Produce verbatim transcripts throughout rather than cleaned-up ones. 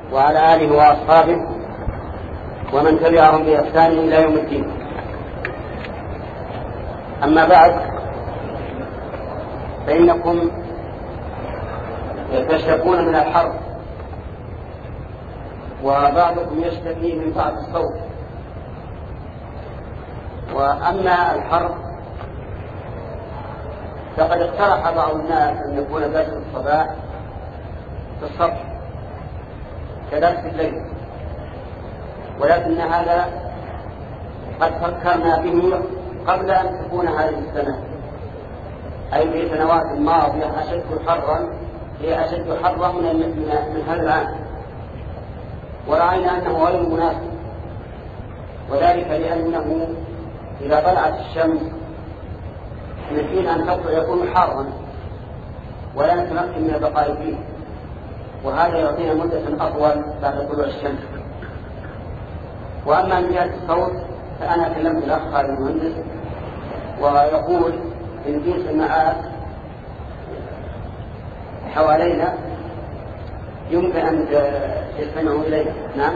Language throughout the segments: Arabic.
وعلى آله وأصحابه ومن تبعهم بإحسان إلى يوم الدين. أما بعد، فإنكم تشتكون من الحر، وبعضكم يشتكي من بعض الصوت. وأما الحر فقد اقترح بعض الناس أن يكون درس الصباح في السطح كدرس الليل، ولكن هذا قد فكرنا به قبل أن تكون هذه السنة، أي في سنوات ماضية أشد حرا هي أشد حرا من, من هذا العام، ورأينا أنه غير مناسب، وذلك لأنه إذا طلعت الشمس من حين أن تطلع يكون حارا ولا نتمكن من البقاء فيه، وهذا يعطينا مدة أطول بعد طلوع الشمس. وأما من جهة الصوت فأنا كلمت الأخ خالد المهندس ويقول إن في سماعات حوالينا يمكن أن تستمعوا إليها. نعم.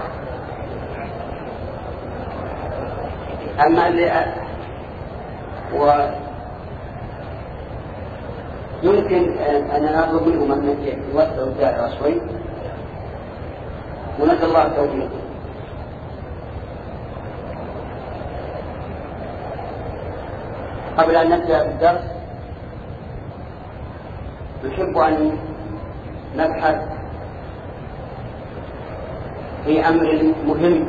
أما اللي ويمكن أن نطلب منهم أن يوسعوا الدائرة شوي، ونسأل الله التوفيق. قبل أن نبدأ بالدرس نحب أن نبحث في أمر مهم،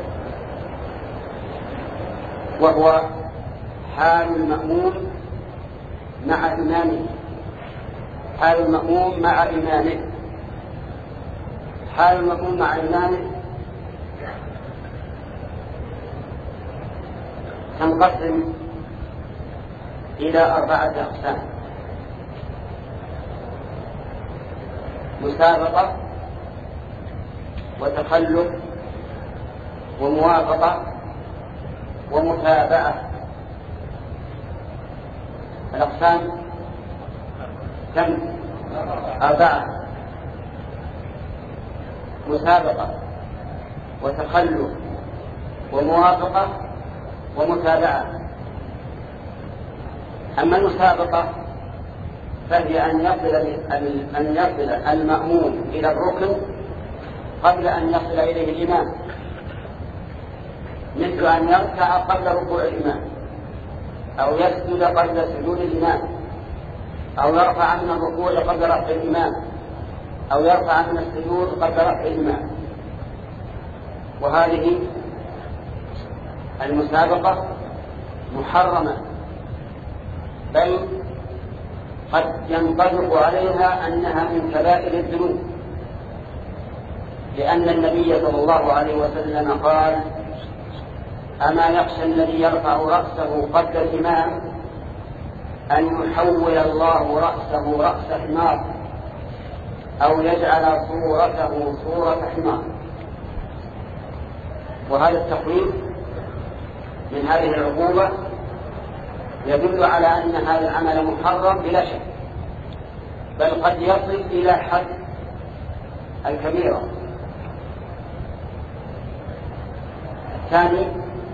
وهو حال المأموم مع إمامه. حال المأموم مع إمامه حال المأموم مع إمامه تنقسم إلى أربعة أقسام: مسابقة، وتخلف، وموافقة، ومتابعة. الأقسام كم؟ أربعة: مسابقة، وتخلف، وموافقة، ومتابعة. أما المسابقة فهي أن يصل أن يصل المأموم إلى الركن قبل أن يصل إليه الإمام، مثل أن يركع قبل ركوع الإمام، أو يسجد قبل سجود الإمام، أو يرفع من الركوع قبل رفع الإمام، أو يرفع من السجود قبل رفع الإمام. وهذه المسابقة محرمة، بل قد ينطبق عليها أنها من كبائر الذنوب، لأن النبي صلى الله عليه وسلم قال: أما يخشى الذي يرفع رأسه قبل الإمام أن يحول الله رأسه رأس حمار، أو يجعل صورته صورة حمار. وهذا التقريب من هذه العقوبة يدل على أن هذا العمل محرم بلا شك، بل قد يصل إلى حد الكبيرة. الثاني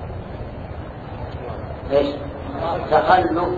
إيش؟ تخلف،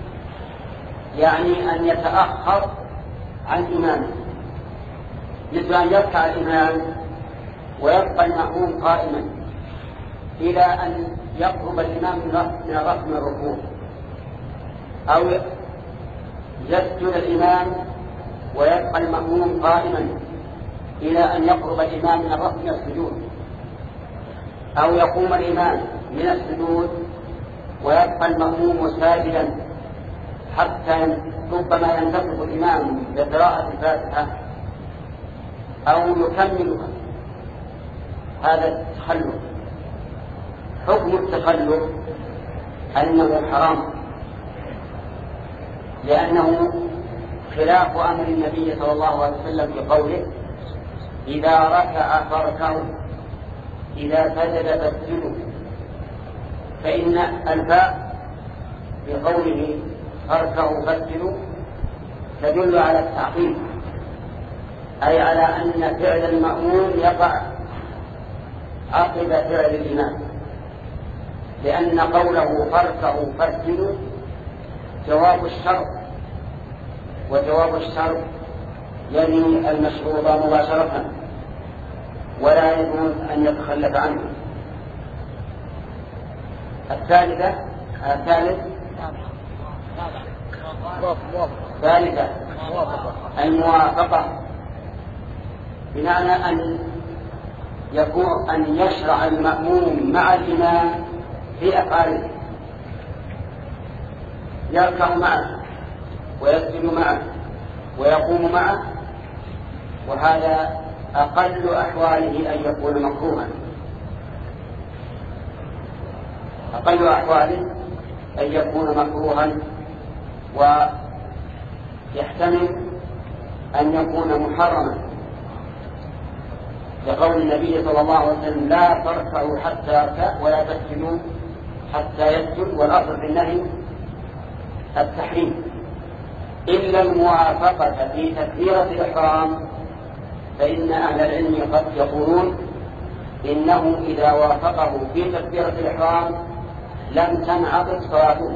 يعني أن يتأخر عن إمامه، مثل أن يركع الإمام ويبقى المأموم قائما إلى أن يقرب الإمام من الرفع من الركوع، أو يسجد الإمام ويبقى المأموم قائما إلى أن يقرب الإمام من الرفع من السجود، أو يقوم الإمام من السجود ويبقى المأموم ساجدا حتى ربما ينتقل الإمام بقراءة الفاتحة أو يكملها. هذا التخلف. حكم التخلف أنه حرام، لأنه خلاف أمر النبي صلى الله عليه وسلم في قوله: إذا ركع فاركعوا، إذا سجد فاسجدوا. فإن الفاء في قوله فاركعوا فاسجدوا تدل على التعقيب، أي على أن فعل المأموم يقع عقب فعل الإمام، لأن قوله فاركعوا فاسجدوا جواب الشرط، وجواب الشرط يلي المشروط مباشرة ولا يجوز أن يتخلف عنه. الثالثة الثالث ثالثة الموافقة، بمعنى أن يكون أن يشرع المأموم مع الإمام في أفعاله، يركع معه ويسجد معه ويقوم معه، وهذا أقل أحواله أن يكون مكروها، أقل أحواله أن يكون مكروها، ويحتمل أن يكون محرما، لقول النبي صلى الله عليه وسلم لا تركعوا حتى يركع ولا تسجدوا حتى يسجد، والأصل في النهي التحريم، إلا الموافقة في تكبيرة الإحرام، فإن أهل العلم قد يقولون إنه إذا وافقه في تكبيرة الإحرام لم تنعقد صلاته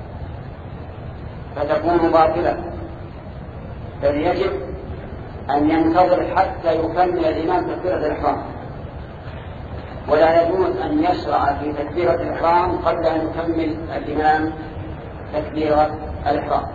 فتكون باطلة، بل يجب أن ينتظر حتى يكمل الإمام تكبيرة الإحرام، ولا يجوز أن يشرع في تكبيرة الإحرام قبل أن يكمل الإمام تكبيرة الإحرام.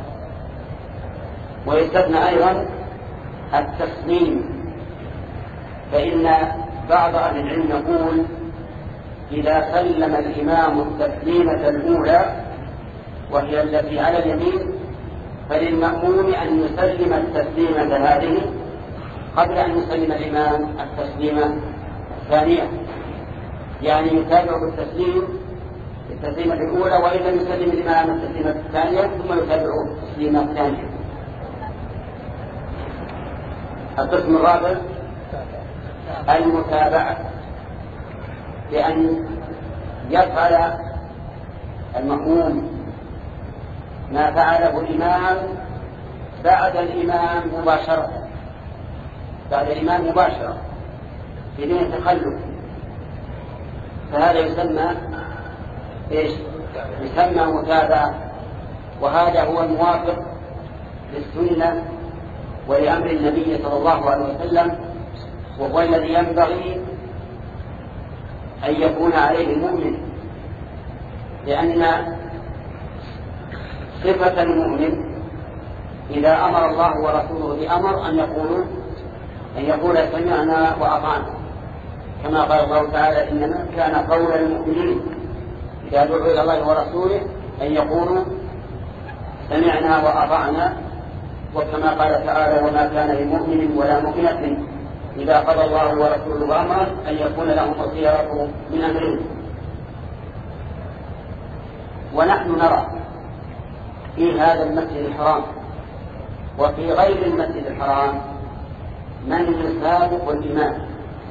ويستثنى أيضا التسليم، فإن بعض أهل العلم يقول إذا سلم الإمام التسليمة الأولى وهي التي على اليمين فللمأموم أن يسلم التسليمة هذه قبل أن يسلم الإمام التسليمة الثانية، يعني يتابع بالتسليم التسليمة الأولى، وإذا يسلم الإمام التسليمة الثانية ثم يتابع التسليمة الثانية. القسم الرابع المتابعة، بأن يفعل المأموم ما فعله الإمام بعد الإمام مباشرة، بعد الإمام مباشرة بدون تخلف، فهذا يسمى إيش؟ يسمى متابعة، وهذا هو الموافق للسنة ولأمر النبي صلى الله عليه وسلم، وهو الذي ينبغي أن يكون عليه المؤمن، لأن صفة المؤمن إذا أمر الله ورسوله بأمر أن يقولوا أن يقول سمعنا وأطعنا، كما قال الله تعالى إنما كان قول المؤمنين إذا دعوا إلى الله ورسوله أن يقولوا سمعنا وأطعنا، وكما قال تعالى وما كان لمؤمن ولا مؤمنة إذا قضى الله ورسوله أمرا أن يكون لهم الخيرة من أمرهم. ونحن نرى في هذا المسجد الحرام وفي غير المسجد الحرام من يسابق الإمام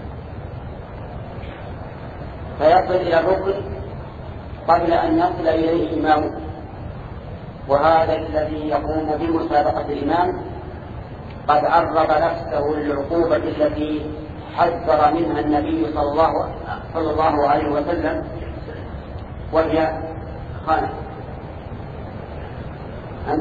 فيصل إلى الركن قبل أن يصل إليه إمامه، وهذا الذي يقوم بمسابقة الإمام قد عرض نفسه للعقوبة التي حذر منها النبي صلى الله, صلى الله عليه وسلم، وهي خانة. أنت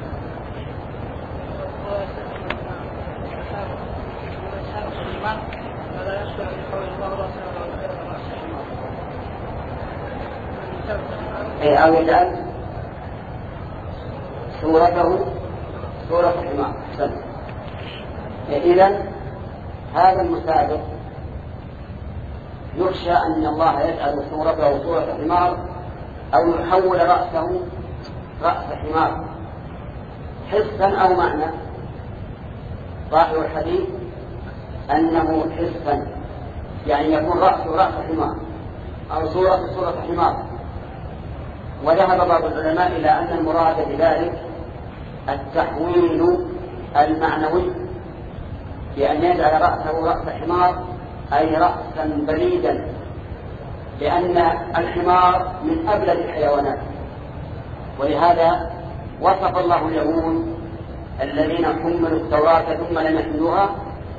أو يجعل صورته صورة حمار. إذن هذا المسابق يخشى أن الله يجعل صورته صورة حمار أو يحول رأسه رأس حمار حسا أو معنى. ظاهر الحديث أنه حسا، يعني يكون رأسه رأس حمار أو صورة صورة حمار. وذهب بعض العلماء إلى أن المراد بذلك التحويل المعنوي، بأن يجعل رأسه رأس حمار أي رأسا بليدا، لأن الحمار من أبلد الحيوانات، ولهذا وصف الله اليهود الذين حملوا التوراة ثم لم يحملوها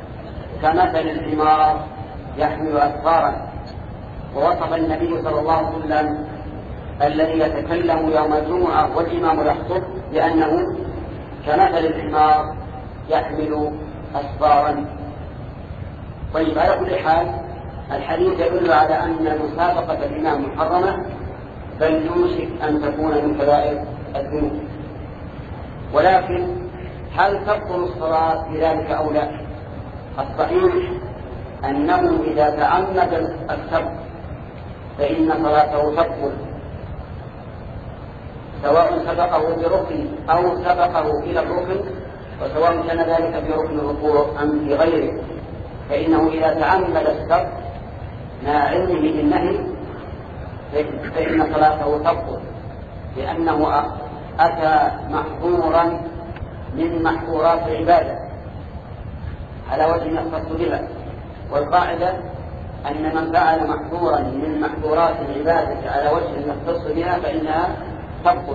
كمثل الحمار يحمل أسفارا. ووصف النبي صلى الله عليه وسلم الذي يتكلم يوم الجمعة والإمام يخطب بأنه كمثل الحمار يحمل أسفارا. طيب، على كل حال الحديث يدل على أن مسابقة الإمام محرمة، بل يوشك أن تكون من كبائر الذنوب. ولكن هل تبطل الصلاة بذلك أو لا؟ الصحيح أنه إذا تعمد السبق فإن صلاته تبطل، سواء سبقه بركن أو سبقه إلى الركن، وسواء كان ذلك في ركن الركوع أم في غيره، فإنه إذا تعمد السبق مع علمه بالنهي فإن صلاته تبطل، لأنه أتى محظورا من محظورات العبادة على وجه يختص بها. والقاعدة أن من فعل محظورا من محظورات العبادة على وجه يختص بها فإنها تبطل.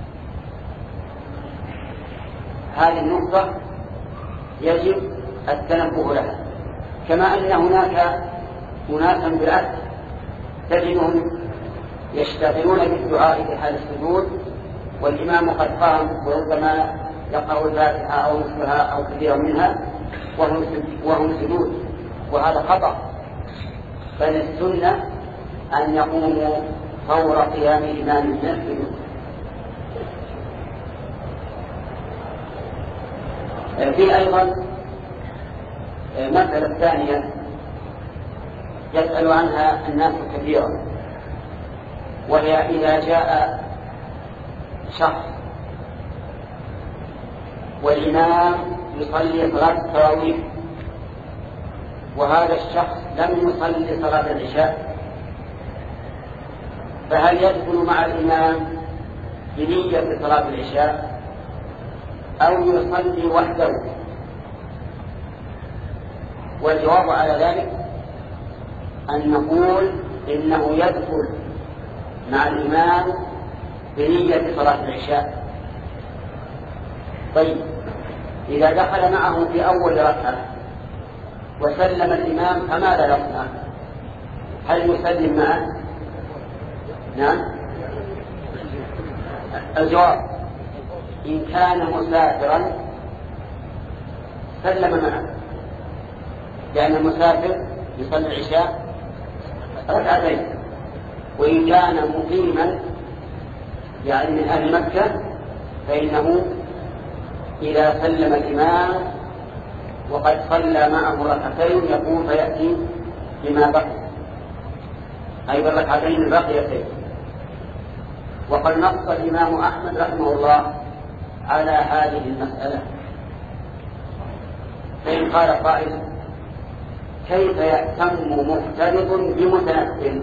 هذه النقطة يجب التنبه لها. كما أن هناك أناسا بالعكس تجدهم يشتغلون بالدعاء في حال السجود والإمام قد قام وربما يقرأ الفاتحة أو نصفها أو كثيرا منها وهم سجود، وهذا خطأ. بل السنة أن يقوموا فور قيام الإمام من السجود. في أيضا مسألة ثانية يسأل عنها الناس كثيرا، وهي إذا جاء شخص والإمام يصلي صلاة التراويح وهذا الشخص لم يصلي صلاة العشاء، فهل يدخل مع الإمام بنية صلاة العشاء أو يصلي وحده؟ والجواب على ذلك أن نقول إنه يدخل مع الإمام بنية صلاة العشاء. طيب، إذا دخل معه في أول ركعة وسلم الإمام فماذا يصنع؟ هل يسلم معه؟ نعم. الجواب: إن كان مسافرا سلم معه، لأن المسافر يصلي العشاء ركعتين. وإن كان مقيما يعني من أهل مكة فإنه إذا سلم الإمام وقد صلى معه ركعتين يقوم فيأتي بما بقي، أي بالركعتين الباقيتين. وقد نص الإمام أحمد رحمه الله على هذه المسألة. فإن قال قائل: كيف يأتم مفترض بمتنفل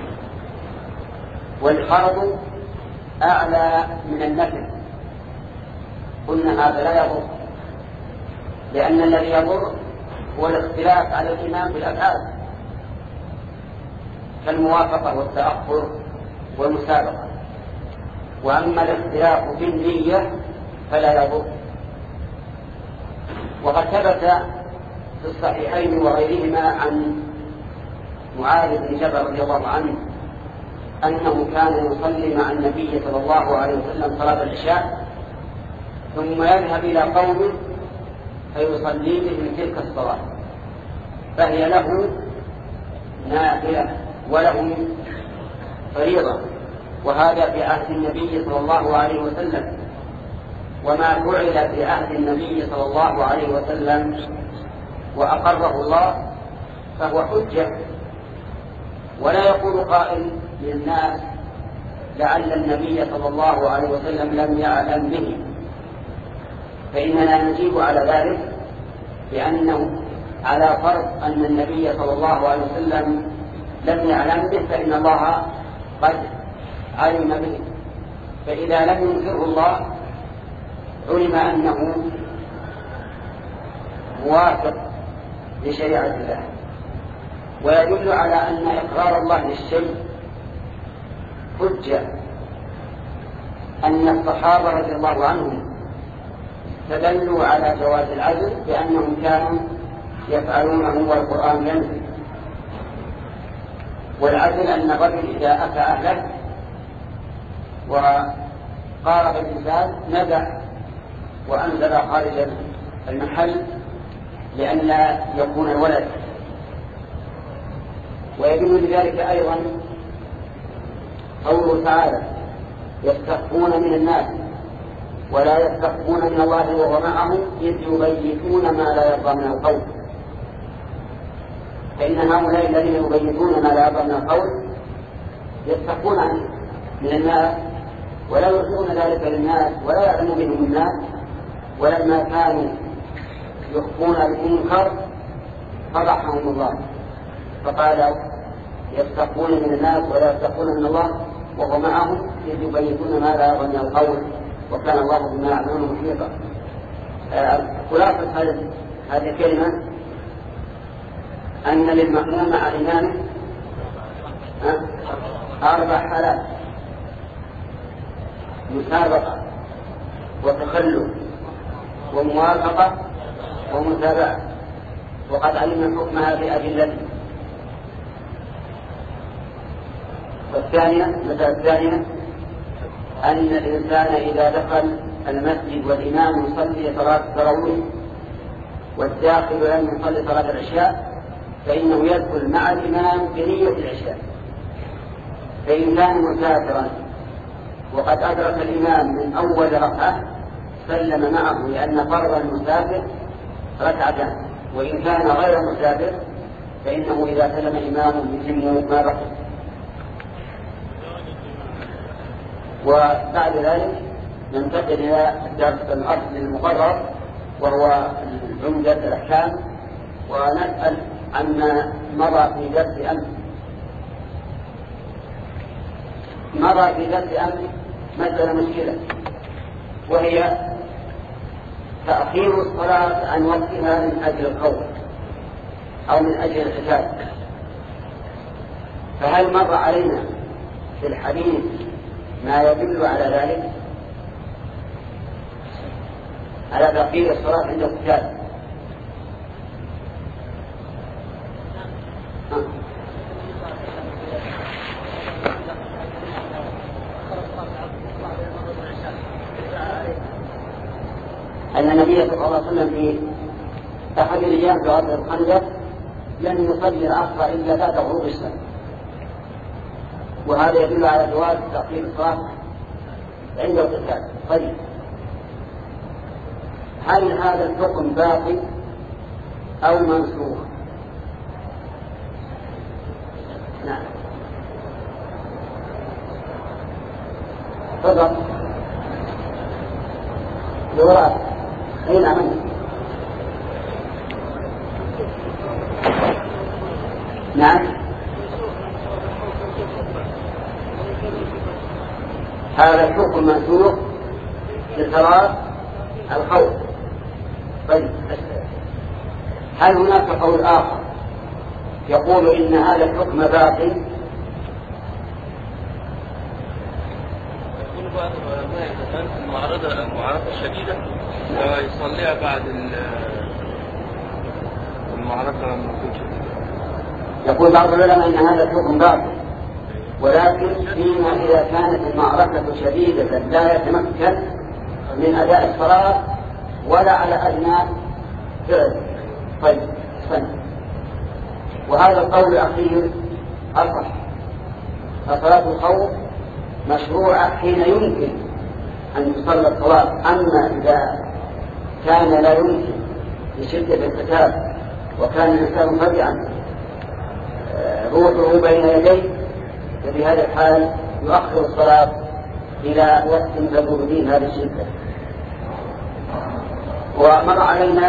والفرض أعلى من النفل؟ قلنا هذا لا يضر، لأن الذي يضر هو الاختلاف على الإمام بالأفعال كالموافقة والتأخر والمسابقة، وأما الاختلاف في النية فلا يضر. وقد ثبت في الصحيحين وغيرهما عن معاذ بن جبل رضي الله عنه أنه كان يصلي مع النبي صلى الله عليه وسلم صلاة العشاء ثم يذهب إلى قومه فيصلي بهم تلك الصلاة، فهي له نافلة ولهم فريضة، وهذا في عهد النبي صلى الله عليه وسلم. وما فعل في عهد النبي صلى الله عليه وسلم وأقره الله فهو حجة. ولا يقول قائل للناس لعل النبي صلى الله عليه وسلم لم يعلم به، فإننا نجيب على ذلك بأنه على فرض أن النبي صلى الله عليه وسلم لم يعلم به فإن الله قد علم به، فإذا لم ينكره الله علم أنه موافق لشريعة الله. ويدل على أن إقرار الله للشيء حجة أن الصحابة رضي الله عنهم تدلوا على جواز العدل بأنهم كانوا يفعلونه والقرآن ينزل. والعدل أن الرجل إذا أتى أهله وقارب الإنسان نزع وأنزل خارج المحل لئلا يكون الولد. ويدل لذلك أيضا قوله تعالى يستخفون من الناس ولا يستخفون من الله وهو معهم إذ يبيتون ما لا يرضى من القول. فإن هؤلاء الذين يبيتون ما لا يرضى من القول يستخفون من الناس ولا يظهرون ذلك للناس ولا يعلم بهم الناس. ولما كانوا يخفون المنكر فضحهم الله فقال يستخفون من الناس ولا يستخفون من الله وهو معهم إذ يبيتون ما لا يرضى من القول وكان الله بما يعملون محيطا. خلاصة هذه الكلمة أن للمأموم مع إمامه أربع حالات: مسابقة وتخلف وموافقة ومتابعة. وقد علمنا حكمها بأدلته. والثانية المسألة الثانية أن الإنسان إذا دخل المسجد والإمام يصلي صلاة التراويح والداخل لم يصلي صلاة العشاء فإنه يدخل مع الإمام بنية العشاء. فإن كان مسافرا وقد أدرك الإمام من أول ركعة سلم معه لأن فرض المسافر ركعتان. وإن كان غير مسافر فإنه إذا سلم إمامه يتم ما بقي. وبعد ذلك ننتقل إلى الدرس الأصل المقرر وهو عمدة الأحكام، ونسأل عما مضى في درس أمس. مضى في درس أمس مسألة مشكلة وهي تأخير الصلاة عن وقتها من أجل الخوف أو من أجل الحجاب. فهل مر علينا في الحديث ما يدل على ذلك، على تأخير الصلاة عند القتال؟ أن النبي صلى الله عليه وسلم في أحد الأيام في غزوة الخندق لم يصلي العصر إلا بعد غروب الشمس، وهذا يدل على جواز تأخير الصلاة عند القتال. طيب، هل هذا الحكم باقي أو منسوخ؟ نعم، تفضل لوراء. أين عملنا؟ نعم، هذا الحكم منسوخ لصلاة الخوف. طيب، هل هناك قول آخر يقول إن هذا الحكم باقي؟ يقول بعض العلماء إذا كانت المعارضة المعارضة شديدة يصليها بعد المعارضة لما تكون شديدة. يقول بعض العلماء إن هذا الحكم باقي، ولكن فيما إذا كانت المعركة شديدة لا يتمكن من أداء الصلاة ولا على أدنى فعل. طيب، سنة. وهذا القول الأخير أصح، فصلاة الخوف مشروعة حين يمكن أن تصلى الصلاة. أما إذا كان لا يمكن لشدة القتال وكان الإنسان فزعا روحه بين يديه، ففي هذا الحال يؤخر الصلاة إلى وقت تزول فيه هذه الشدة. ومر علينا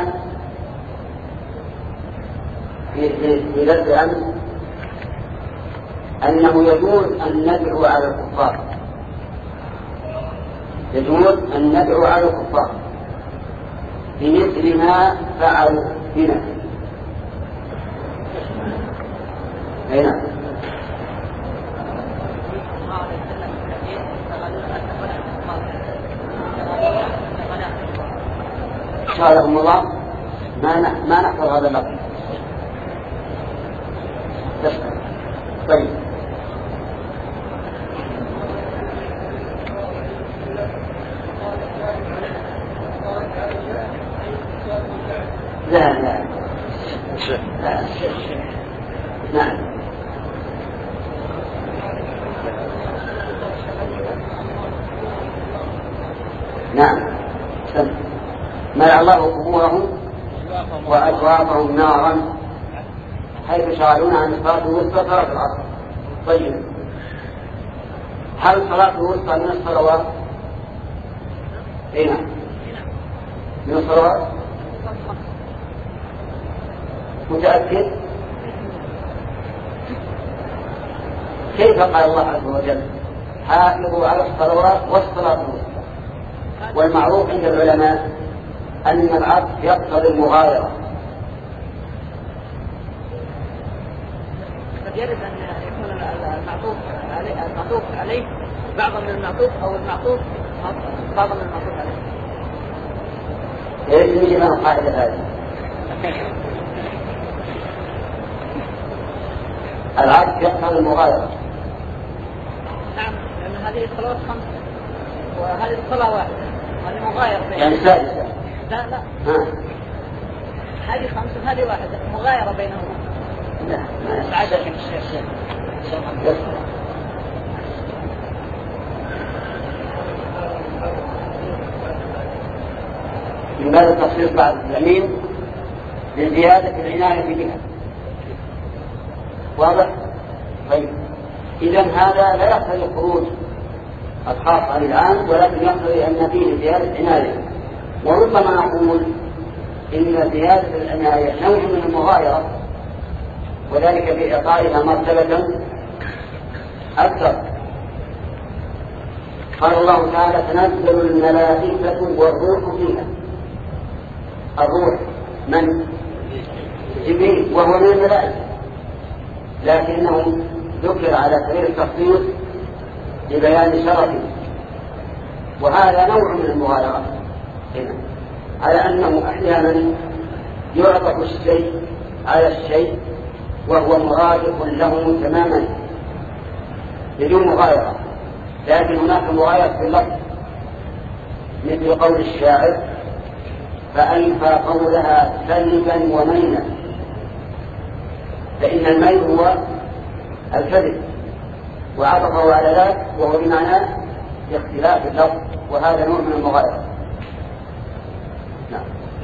في في درس أمس أنه يجوز أن ندعو على الكفار، يجوز أن ندعو على الكفار بمثل ما فعلوا بنا. أي نعم، شاء لهم الله ما ما نحفظ هذا اللفظ. تصح. طيب لا لا لا نعم نعم ملأ الله قبورهم وأجوافهم نارا حيث شغلون عن الصلاة الوسطى صلاة العصر. طيب هل صلاة الوسطى من الصلوات؟ اي نعم من الصلوات. متأكد؟ كيف قال الله عز وجل حافظوا على الصلوات والصلاة الوسطى؟ والمعروف عند العلماء أن العطف يقتضي المغايرة. قد يرد أن يكون المعطوف عليه, المعطوف عليه بعضا من المعطوف أو المعطوف بعضا من المعطوف عليه. يريد يجب أن القاعدة هذه العطف يقتضي المغايرة. نعم لأن هذه الصلوات خمسة وهذه الصلاة واحدة هذه مغايرة بينها. يعني سادسة. لا لا ها. هذه خمسة وهذه واحدة مغايرة بينهما. لا ما عادة في الشيخ. من باب التخصيص بعد اليمين لزيادة العناية بها. واضح؟ طيب إذن هذا لا يقتضي خروج الخاص عن العام ولكن يقتضي أن فيه زيادة عناية. وربما نقول إن زيادة العناية نوع من المغايرة وذلك بإعطائها مرتبة أكثر. قال الله تعالى تنزل الملائكة والروح فيها. الروح من؟ جبريل وهو من الملائكة لكنه ذكر على سبيل التخصيص لبيان شرفه. وهذا نوع من المغايرة هنا على أنه أحيانا يعطف الشيء على الشيء وهو مرادف له تماما بدون مغايرة. لكن هناك مغايرة في اللفظ مثل قول الشاعر فألفى قولها سلبا ومينا، فإن الميل هو الكذب وعطفه على ذلك وهو بمعنى اختلاف اللفظ وهذا نوع من المغايرة. نعم.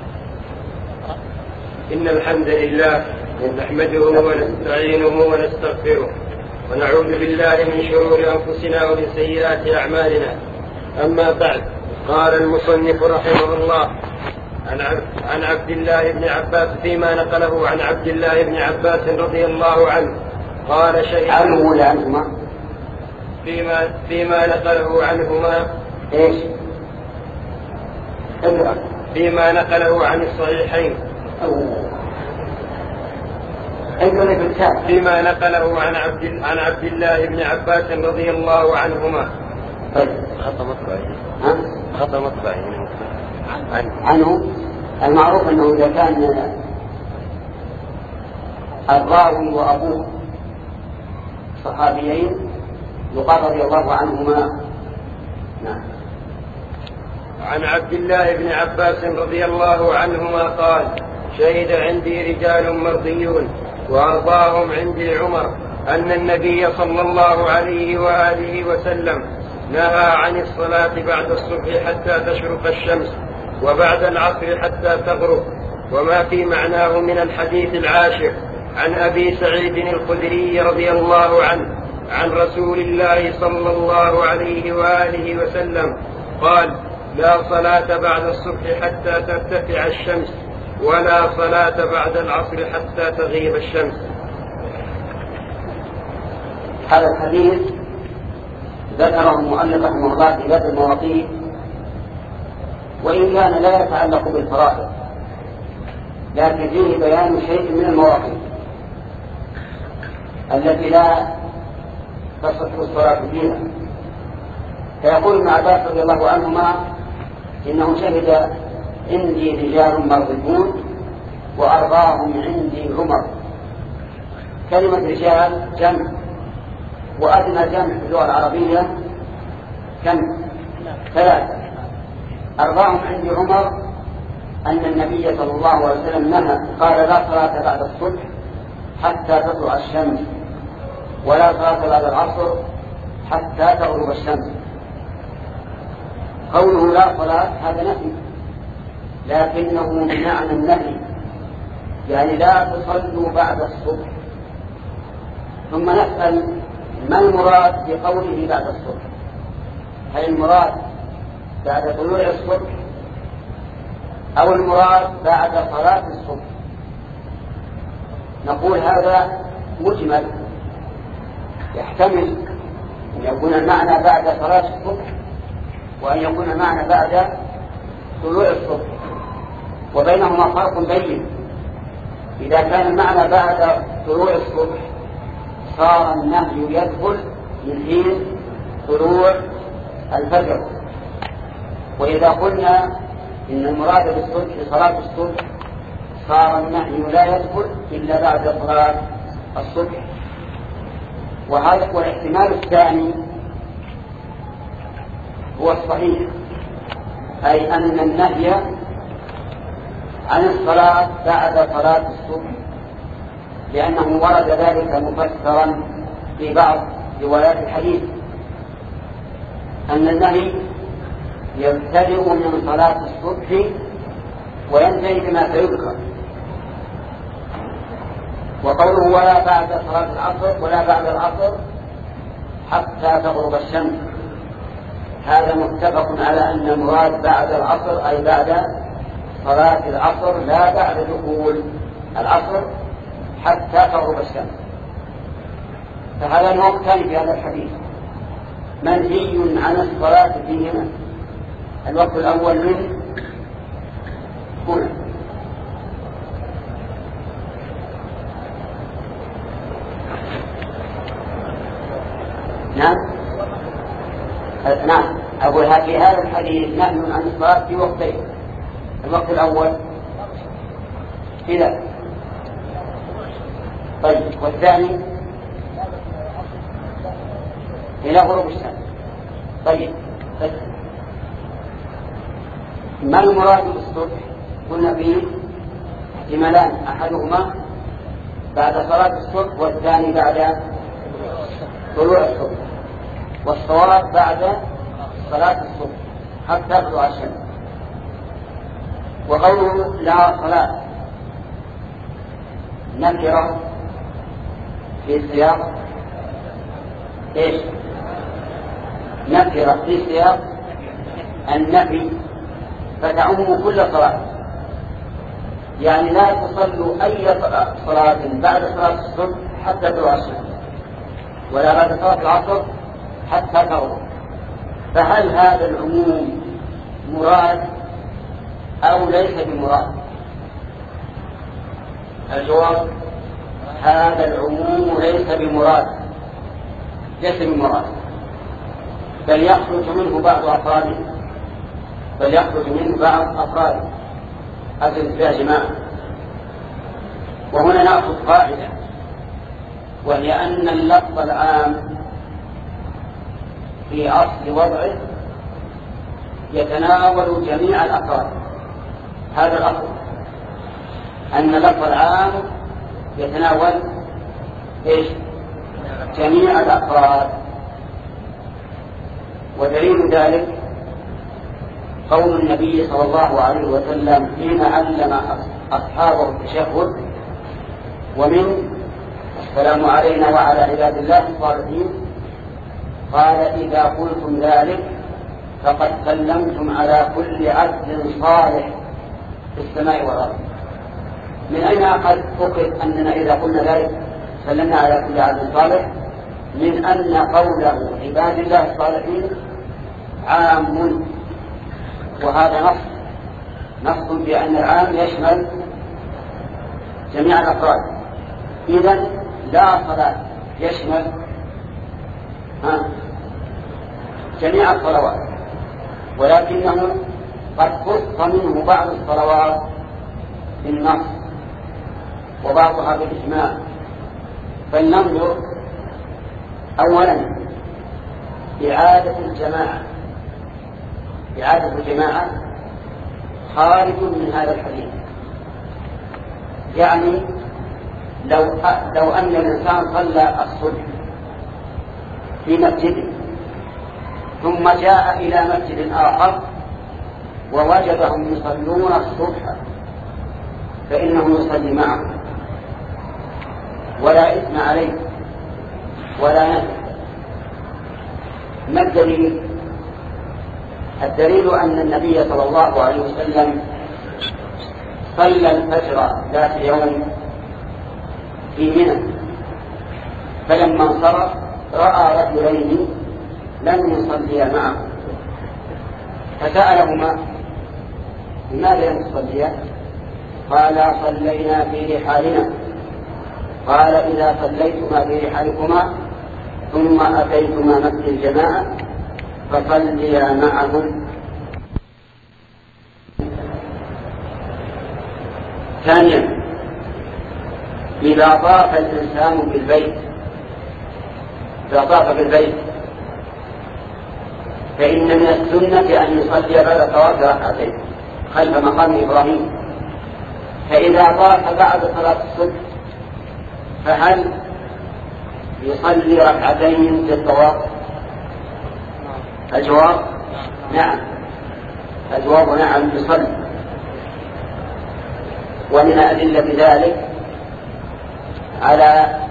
إن الحمد لله نحمده ونستعينه ونستغفره ونعوذ بالله من شرور أنفسنا ومن سيئات أعمالنا. أما بعد قال المصنف رحمه الله عن عبد الله بن عباس فيما نقله عن عبد الله بن عباس رضي الله عنه قال شيء عنه ولا عنهما فيما, فيما نقله عنهما إيش فيما نقله عن الصحيحين فيما نقله عن عبد عن عبد الله بن عباس رضي الله عنهما. خطأ مطبعي خطأ مطبعي عنه. المعروف أنه إذا كان الراوي وأبوه صحابيين يقال رضي الله عنهما. نعم. عن عبد الله بن عباس رضي الله عنهما قال شهد عندي رجال مرضيون وأرضاهم عندي عمر أن النبي صلى الله عليه وآله وسلم نهى عن الصلاة بعد الصبح حتى تشرق الشمس وبعد العصر حتى تغرب. وما في معناه من الحديث العاشر عن أبي سعيد الخدري رضي الله عنه عن رسول الله صلى الله عليه وآله وسلم قال لا صلاة بعد الصبح حتى ترتفع الشمس ولا صلاة بعد العصر حتى تغيب الشمس. هذا الحديث ذكره المؤلف رحمه الله في باب المواقيت وإن كان لا يتعلق بالفرائض لكن فيه بيان شيء من المواقيت التي لا تصح الصلاة فيها. فيقول ابن عباس رضي الله عنهما إنه شهد عندي رجال مرضيون وأرضاهم عندي عمر. كلمة رجال جمع، وأدنى جمع في اللغة العربية كم؟ ثلاثة. أربعهم عند عمر أن النبي صلى الله عليه وسلم نهى قال لا صلاة بعد الصبح حتى تطلع الشمس، ولا صلاة بعد العصر حتى تغرب الشمس. قوله لا صلاة هذا نفي، لكنه بمعنى النهي، يعني لا تصلوا بعد الصبح. ثم نسأل ما المراد بقوله بعد الصبح؟ هل المراد بعد طلوع الصبح أو المراد بعد صلاة الصبح؟ نقول هذا مجمل، يحتمل أن يكون المعنى بعد صلاة الصبح وأن يكون المعنى بعد طلوع الصبح، وبينهما فرق بين. إذا كان المعنى بعد طلوع الصبح صار النهي يدخل من حين طلوع الفجر، وإذا قلنا إن المراد بالصبح صلاة الصبح صار النهي لا يدخل إلا بعد صلاة الصبح. وهذا هو الاحتمال الثاني هو الصحيح، أي أن النهي عن الصلاة بعد صلاة الصبح، لأنه ورد ذلك مفسرا في بعض روايات الحديث أن النهي يبتدئ من صلاة الصبح وينتهي بما سيذكر. وقوله ولا بعد صلاة العصر ولا بعد العصر حتى تغرب الشمس، هذا متفق على أن المراد بعد العصر أي بعد صلاة العصر لا بعد دخول العصر حتى تغرب الشمس. فهذا الوقتان في هذا الحديث منهي عن الصلاة فيهما. الوقت الأول من هنا، نعم نعم أقول في هذا الحديث نهي عن الصلاة في وقتين. الوقت الأول إذا طيب، والثاني إلى غروب الشمس. طيب ما المراد بالصبح؟ قلنا فيه احتمالان، أحدهما بعد صلاة الصبح والثاني بعد طلوع الصبح، والصواب بعد صلاة الصبح حتى تطلع الشمس. وقوله لا صلاة نكرة في سياق ايش؟ نكرة في سياق النفي، فتعم كل صلاة، يعني لا تصلوا أي صلاة بعد صلاة الصبح حتى تطلع الشمس، ولا بعد صلاة العصر حتى تغرب. فهل هذا العموم مراد أو ليس بمراد؟ الجواب هذا العموم ليس بمراد، ليس بمراد، بل يخرج منه بعض أفراده، بل يخرج منه بعض أفراده أجل يا جماعة. وهنا نأخذ قاعدة، وهي أن اللفظ العام في أصل وضعه يتناول جميع الأفراد. هذا الأصل أن اللفظ العام يتناول إيش؟ جميع الأفراد. ودليل ذلك قول النبي صلى الله عليه وسلم حين علم أصحابه التشهد ومن السلام علينا وعلى عباد الله الصالحين، قال إذا قلتم ذلك فقد سلمتم على كل عبد صالح في السماء والأرض. من أين أخذ أننا إذا قلنا ذلك سلمنا على كل عبد صالح؟ من أن قوله عباد الله الصالحين عام، وهذا نص نص بأن العام يشمل جميع الأفراد. إذن لا صلاة يشمل ها جميع الصلوات، ولكنه قد خص منه بعض الصلوات بالنص وبعضها بالإجماع. فلننظر أولا إعادة الجماعة إعادة الجماعة خارج من هذا الحديث. يعني لو لو أن الإنسان صلى الصبح في مسجد ثم جاء إلى مسجد آخر ووجدهم يصلون الصبح فإنه يصلي معهم ولا إثم عليه ولا نهي. ما الدليل؟ الدليل أن النبي صلى الله عليه وسلم صلى الفجر ذات يوم في منى، فلما انصرف رأى رجلين لم يصليا معه فسألهما لماذا لم تصليا؟ قال صلينا في رحالنا. قال إذا صليتما في رحالكما ثم أتيتما مسجد الجماعة فصليا معهم. ثانيا إذا طاف الإنسان بالبيت إذا طاف بالبيت فإن من السنة أن يصلي بعد طواف ركعتين خلف مقام إبراهيم. فإذا طاف بعد صلاة الصبح فهل يصلي ركعتين في الطواف؟ الجواب نعم، الجواب نعم يصلي. ومن أدلة ذلك على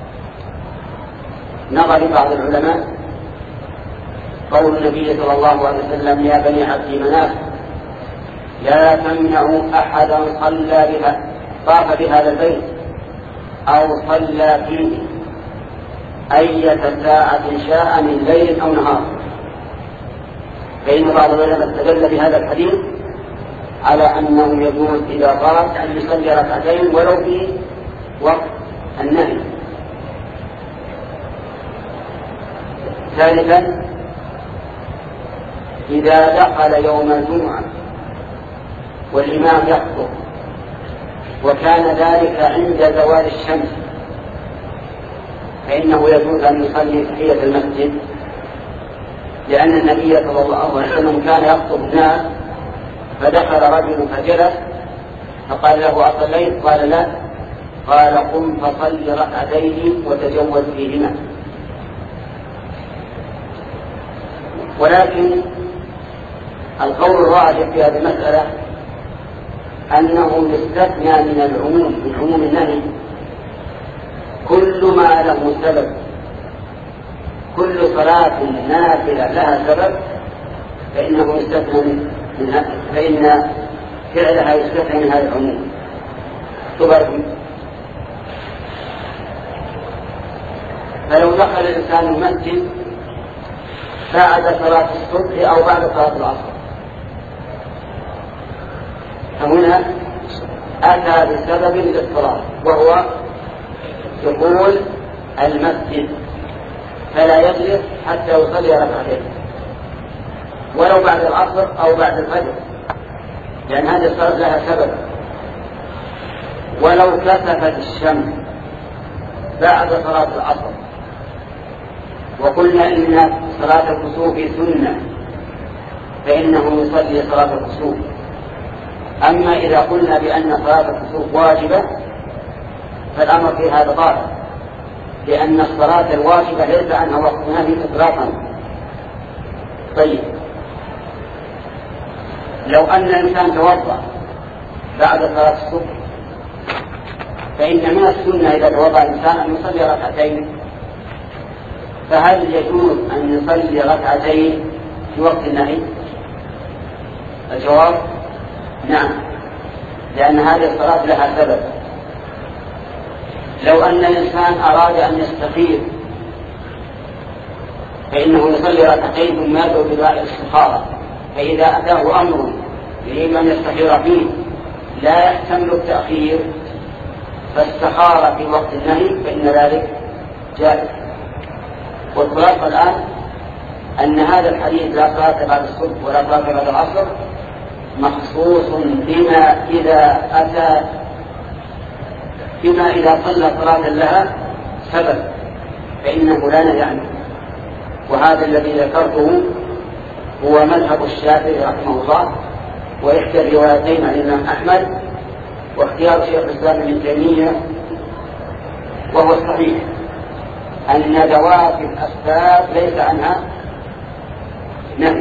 نظر بعض العلماء قول النبي صلى الله عليه وسلم يا بني عبد مناف لا تمنعوا أحدا صلى بها طاف بهذا البيت أو صلى فيه أية ساعة شاء من ليل أو نهار. فإن بعض العلماء استدل بهذا الحديث على أنه يجوز إذا طاف أن يصلي ركعتين ولو في وقت النهي. ثالثا إذا دخل يوم الجمعة والإمام يخطب وكان ذلك عند زوال الشمس فإنه يجوز أن يصلي تحية المسجد، لأن النبي صلى الله عليه وسلم كان يخطب الناس فدخل رجل فجلس فقال له أصليت؟ قال لا. قال قم فصل ركعتين وتجوز فيهما. ولكن القول الراجح في هذه المسألة أنه يستثنى من العموم من عموم النهي كل ما له سبب. كل صلاة نافلة لها سبب فإنه يستثنى منها، فإن فعلها يستثنى من هذا العموم. تبرد. فلو دخل الإنسان المسجد بعد صلاة الصبح أو بعد صلاة العصر فهنا أتى بسبب للصلاة وهو دخول المسجد، فلا يجلس حتى يصلي ركعتين ولو بعد العصر أو بعد الفجر، لأن هذه الصلاة لها سبب. ولو كسفت الشمس بعد صلاة العصر وقلنا إن صلاة الكسوف سنة فإنه يصلي صلاة الكسوف. أما إذا قلنا بأن صلاة الكسوف واجبة فالأمر في هذا ضار، لأن الصلاة الواجبة ليس عنها وقت نهي إطلاقا. طيب لو أن الإنسان توضأ بعد صلاة الصبح فإن من السنة إذا توضأ الإنسان أن يصلي ركعتين، فهل يجوز أن يصلي ركعتين في وقت النهي؟ الجواب نعم، لأن هذه الصلاة لها سبب. لو أن الإنسان أراد أن يستخير فإنه يصلي ركعتين ثم يدعو بدعاء الاستخارة، فإذا أتاه أمر يريد أن يستخير فيه لا يحتمل التأخير فاستخار في وقت النهي فإن ذلك جائز. والخلاصة الآن أن هذا الحديث لا صلاة بعد الصبح ولا صلاة بعد العصر مخصوص بما إذا أتى بما إذا صلى صلاة لها سبب فإنه لا نهي عنه. وهذا الذي ذكرته هو مذهب الشافعي رحمه الله، وإحدى الروايتين عن الإمام أحمد، واختيار شيخ الإسلام ابن تيمية، وهو الصحيح أن ذوات الأسباب ليس عنها نهي.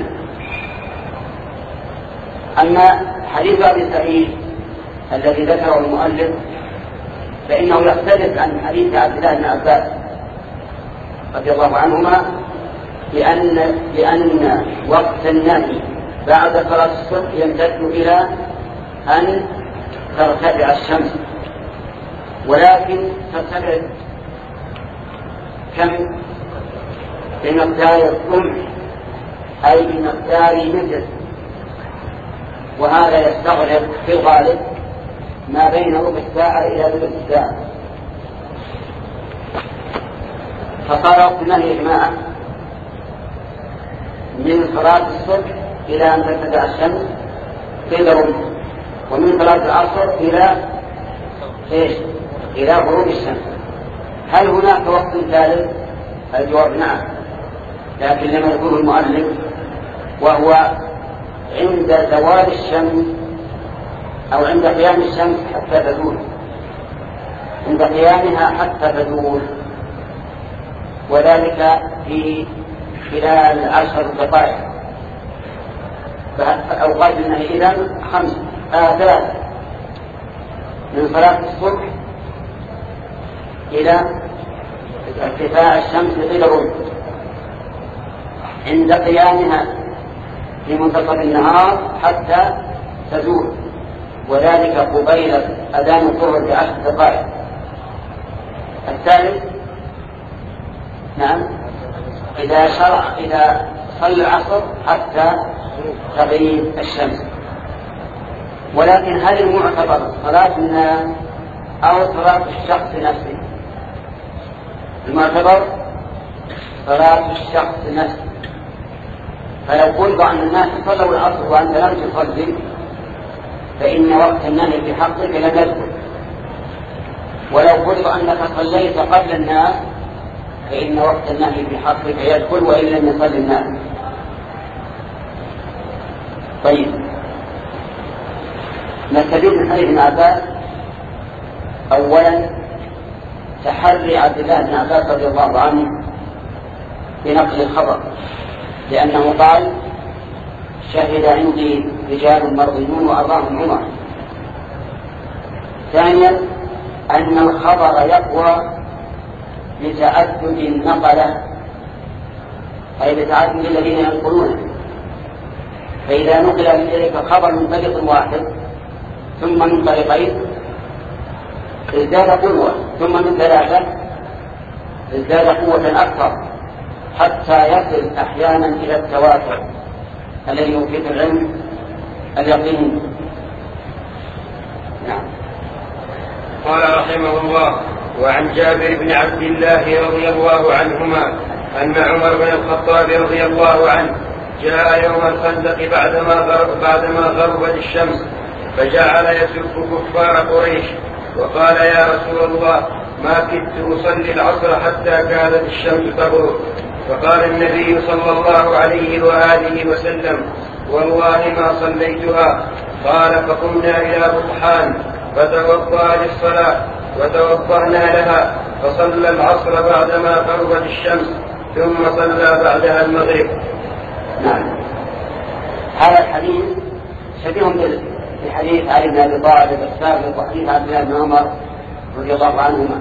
أما حديث أبي سعيد الذي ذكره المؤلف فإنه يختلف عن حديث عبد الله بن عباس رضي الله عنهما بأن بأن وقت النهي بعد صلاة الصبح يمتد إلى أن ترتفع الشمس، ولكن ترتفع كم؟ بمقدار الرمح أي بمقدار متر، وهذا يستغرق في الغالب ما بين ربع ساعة إلى ثلث ساعة. فصار وقت النهي يا جماعة من صلاة الصبح إلى أن ترتفع الشمس قيل رمح، ومن صلاة العصر إلى إيش؟ إلى غروب الشمس. هل هناك وقت ثالث؟ الجواب نعم، لكن لما يقول المؤلف وهو عند زوال الشمس أو عند قيام الشمس حتى تزول، عند قيامها حتى تزول، وذلك في خلال عشر دقائق. فأوقات النهي إذن خمس آه ثلاث، من صلاة الصبح إلى ارتفاع الشمس إلى الغروب، عند قيامها في منتصف النهار حتى تزول، وذلك قبيل أذان الظهر بعشر دقائق. الثالث نعم إذا شرع إذا صلى العصر حتى تغيب الشمس. ولكن هل المعتبر صلاة الناس أو صلاة الشخص نفسه؟ المعتبر صلاة الشخص نفسه. فلو قلت أن الناس صلوا العصر وأنت لم تصلي فإن وقت النهي في حقك لم يدخل، ولو قلت أنك صليت قبل الناس فإن وقت النهي في حقك يدخل وإن لم يصلي الناس. طيب، نستدل من حديث ابن عباس أولا تحري عبد الله بن عباس رضي الله عنه بنقل الخبر، لأنه قال شهد عندي رجال مرضيون وأرضاهم عمر. ثانيا أن الخبر يقوى لتعدد النقلة، أي لتعدد الذين ينقلونه، فإذا نقل من ذلك خبر من طريق واحد ثم من طريقين ازداد قوة، ثم من ثلاثة ازداد قوة أكثر، حتى يصل أحيانا إلى التواتر الذي يفيد العلم اليقين. نعم. قال رحمه الله: وعن جابر بن عبد الله رضي الله عنهما أن عمر بن الخطاب رضي الله عنه جاء يوم الخندق بعدما غرب بعدما غربت الشمس، فجعل يسب كفار قريش وقال: يا رسول الله، ما كدت أصلي العصر حتى كادت الشمس تغرب. فقال النبي صلى الله عليه وآله وسلم: والله ما صليتها. قال: فقمنا إلى بطحان فتوضأ للصلاة وتوضأنا لها، فصلى العصر بعدما غربت الشمس ثم صلى بعدها المغرب. نعم. هذا الحديث شبيه بحديث علي بن أبي طالب السابق وحديث عبد الله بن عمر رضي الله عنهما،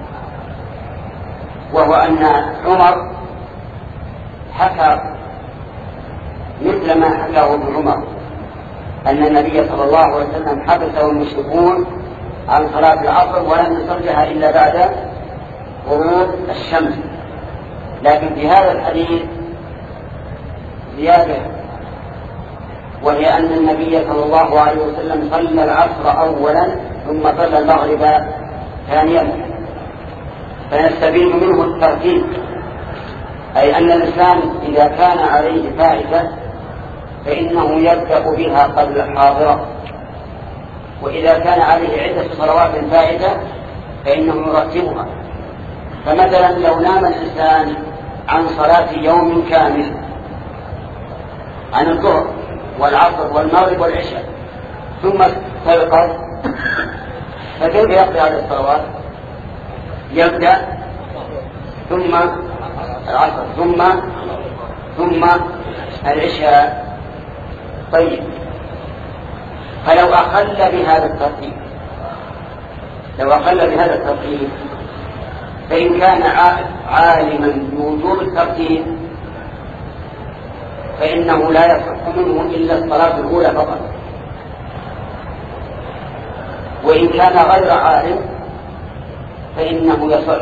وهو أن عمر حكى مثل ما حكاه ابن عمر أن النبي صلى الله عليه وسلم حبسه المشركون عن صلاة العصر ولم يصلها إلا بعد غروب الشمس. لكن في هذا الحديث زيادة، وهي أن النبي صلى الله عليه وسلم صلى العصر أولا ثم صلى المغرب ثانيا، فنستفيد منه الترتيب، أي أن الإنسان إذا كان عليه فائدة فإنه يبدأ بها قبل الحاضرة، وإذا كان عليه عدة صلوات فائدة فإنه يرتبها. فمثلا لو نام الإنسان عن صلاة يوم كامل، عن الظهر والعصر والمغرب والعشاء، ثم استيقظ، فكيف يقضي هذه الصلوات؟ يبدأ ثم العصر ثم ثم العشاء. طيب، فلو أخل بهذا الترتيب لو أخل بهذا الترتيب فإن كان عالما بوجوب الترتيب فإنه لا يصح منه إلا الصلاة الأولى فقط، وإن كان غير عالم فإنه يصح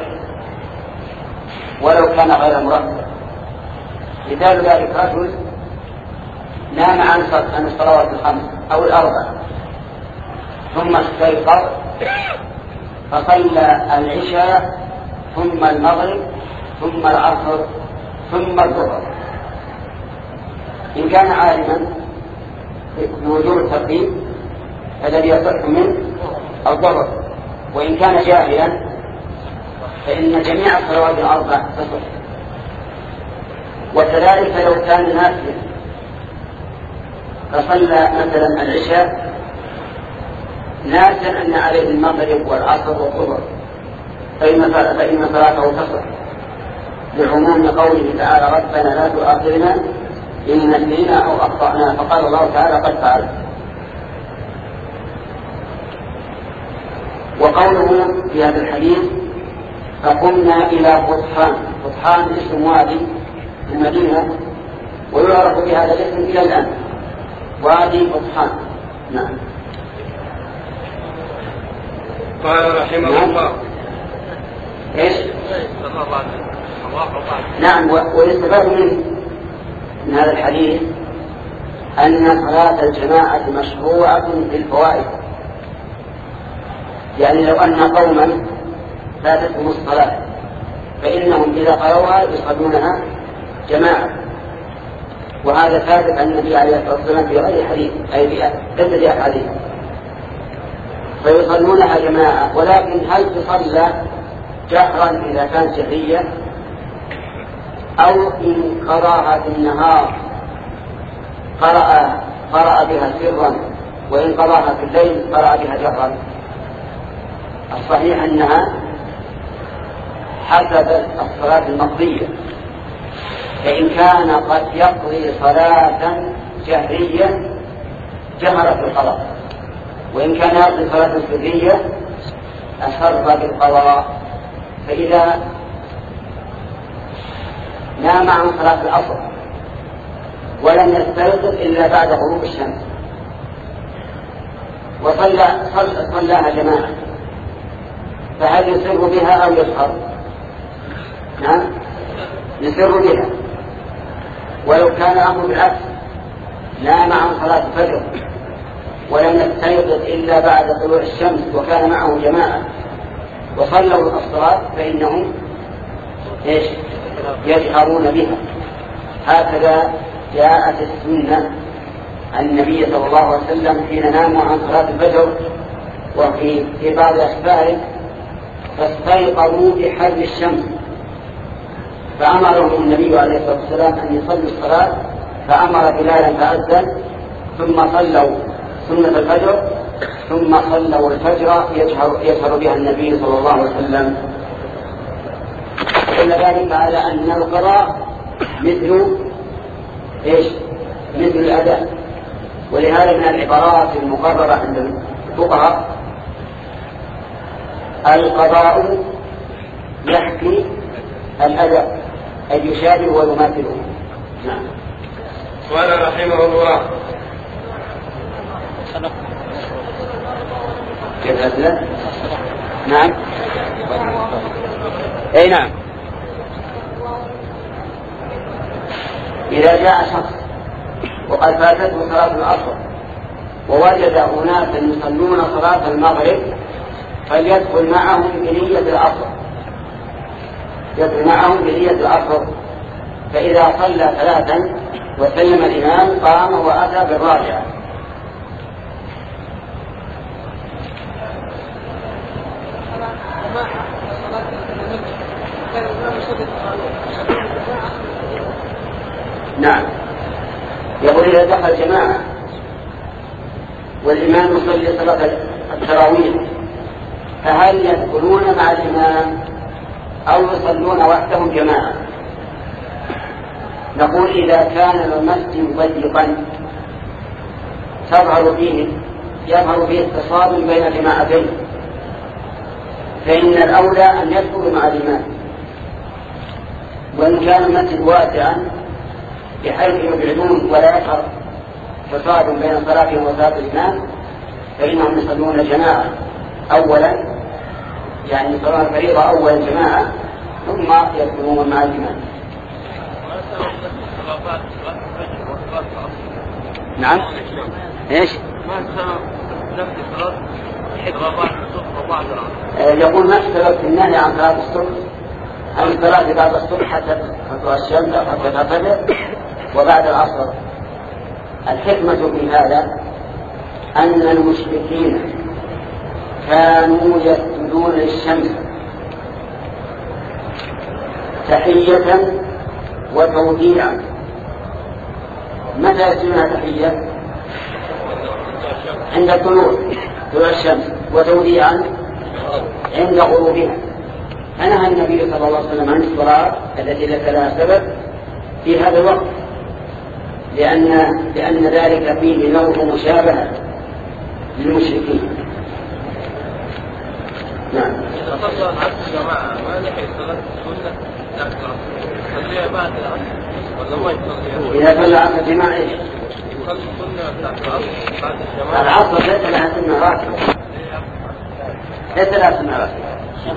ولو كان غير مرتب. مثال ذلك رجل نام عن الصلوات الخمس أو الأربع ثم استيقظ فصلى العشاء ثم المغرب ثم العصر ثم الظهر. إن كان عالما بوجوب الترتيب فالذي يصح منه الظهر، وإن كان جاهلا فإن جميع الصلوات الأربع تصح. وكذلك لو كان ناسيا فصلى مثلا العشاء ناسيا أن عليه المغرب والعصر والظهر فإن صلاته تصح، لعموم قوله تعالى ربنا لا تؤاخذنا إن نسينا أو أخطأنا، فقال الله تعالى قد فعلت. وقوله في هذا الحديث فقمنا إلى بطحان، بطحان اسم وادي في المدينة ويعرف بهذا الاسم إلى الآن، وادي بطحان. نعم. قال رحمه نعم. الله ايش؟ نعم. ويستفاد من من هذا الحديث أن صلاة الجماعة مشروعة بالفوائد، يعني لو أن قوما فاتتهم الصلاة فإنهم إذا قرأوها يصلونها جماعة، وهذا ثابت عن النبي عليه الصلاة والسلام في غير حديث أي في عدة أحاديث، فيصلونها جماعة. ولكن هل تصلى جهرا إذا كانت سرية أو إن قرأها في النهار قرأ قرأ بها سرا، وإن قرأها في الليل قرأ بها جهرا؟ الصحيح أنها حسب الصلاة المقضية، فإن كان قد يقضي صلاة جهرية جهر في القضاء، وإن كان يقضي صلاة سرية أسر بالقضاء. فإذا نام عن صلاة العصر ولم يستيقظ إلا بعد غروب الشمس وصلى صلاها جماعة، فهل يسر بها أو يسهر؟ نعم، يسر بها. ولو كان الأمر بالعكس، نام عن صلاة الفجر ولم يستيقظ إلا بعد طلوع الشمس وكان معه جماعة وصلوا الصلاة فإنهم إيش؟ يجهرون بها. هكذا جاءت السنة عن النبي صلى الله عليه وسلم حين ناموا عن صلاة الفجر وفي في بعض أسفاره فاستيقظوا بحر الشمس، فأمرهم النبي عليه الصلاة والسلام أن يصلوا الصلاة، فأمر بلالا فأذن، ثم صلوا سنة الفجر، ثم صلوا الفجر يجهر, يجهر بها النبي صلى الله عليه وسلم. كل ذلك على أن القضاء مثل إيش؟ مثل الأداء. ولهذا من العبارات المقررة عند الفقهاء القضاء يحكي الأداء أي يشابه ويماثله. نعم. قال رحمه الله كذا. نعم. أي نعم. إذا جاء شخص وقد فاتته صلاة العصر ووجد أناسا يصلون صلاة المغرب فليدخل معهم بنية العصر يدخل معهم بنية العصر فإذا صلى ثلاثا وسلم الإمام قام وأتى بالرابعة. نعم. يقول إذا دخل جماعة والإمام يصلي صلاة التراويح فهل يدخلون مع الإمام أو يصلون وحدهم جماعة؟ نقول إذا كان المسجد ضيقا تظهر فيه يظهر فيه اتصال بين جماعتين فإن الأولى أن يدخلوا مع الإمام، وإن كان المسجد واسعا بحيث يبعدون ولا يظهر اتصال بين صلاتهم وصلاة الإمام فإنهم يصلون جماعة أولا، يعني صلاة الفريضة أولا جماعة ثم يدخلون مع الإمام. نعم. ايش؟ ما سبب نفس صلاة الصبح وبعد العصر؟ يقول ما سبب النهي عن صلاة الصبح عن الصلاة بعد الصبح حتى تطلع الشمس حتى ترتفع وبعد العصر؟ الحكمة في هذا أن المشركين كانوا يسجدون للشمس تحية وتوديعا. متى يسجدونها تحية؟ عند طلوع طلوع الشمس، وتوديعا عند غروبها. فنهى النبي صلى الله عليه وسلم عن الصلاة التي ليس لها سبب في هذا الوقت لأن لأن ذلك فيه نوع مشابهة للمشركين. نعم. إذا صلى العصر جماعة ما نحي صلاة السنة بعد العصر يصليها بعد العصر ولا ما يصليها؟ إذا صلى العصر جماعة إيش؟ يصلي السنة بعد العصر بعد الجماعة. العصر ليس لها سنة راتبة. ليس لها سنة راتبة.